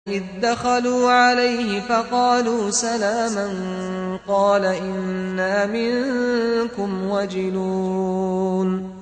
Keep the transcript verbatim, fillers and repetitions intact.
إِذْ دَخَلُوا عَلَيْهِ فَقَالُوا سَلَامًا قَالَ إِنَّا مِنكُمْ وَجِلُونَ